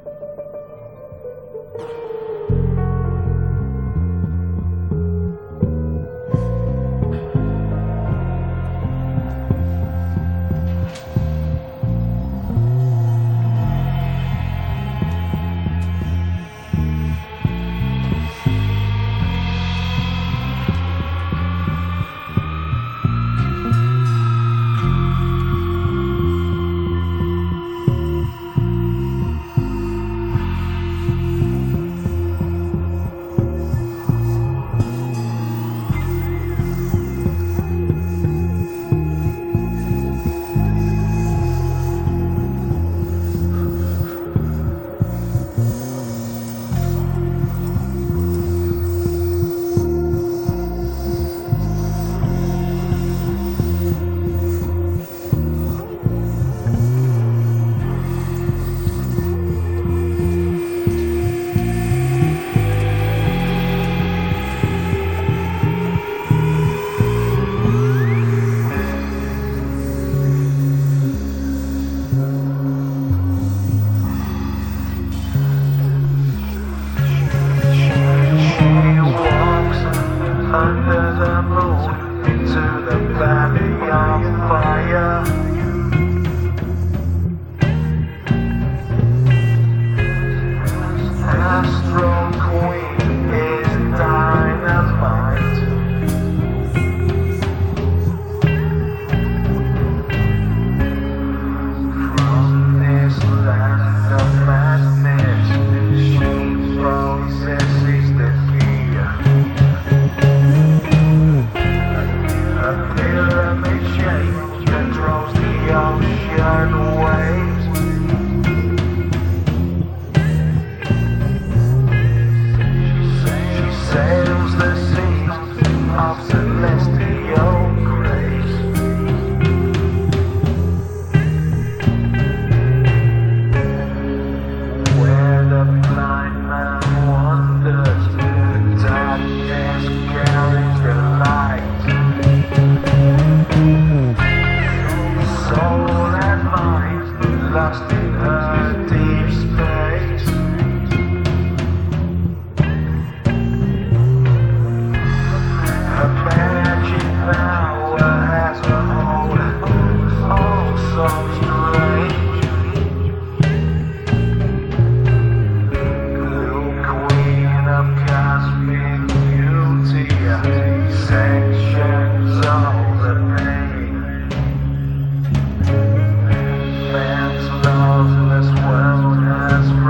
Under the moon, into the valley of fire. Astro Queen is dynamite. From this land of madness, she possesses the key. A pyramid shape controls the ocean waves. She sails the seas of celestial grace. Where the blind man wanders, the darkness carries the light. Soul and mind lost in her deep space. Her magic power has a hold, oh so strange. Little queen of cosmic beauty, sections of the pain. Man's loveless world has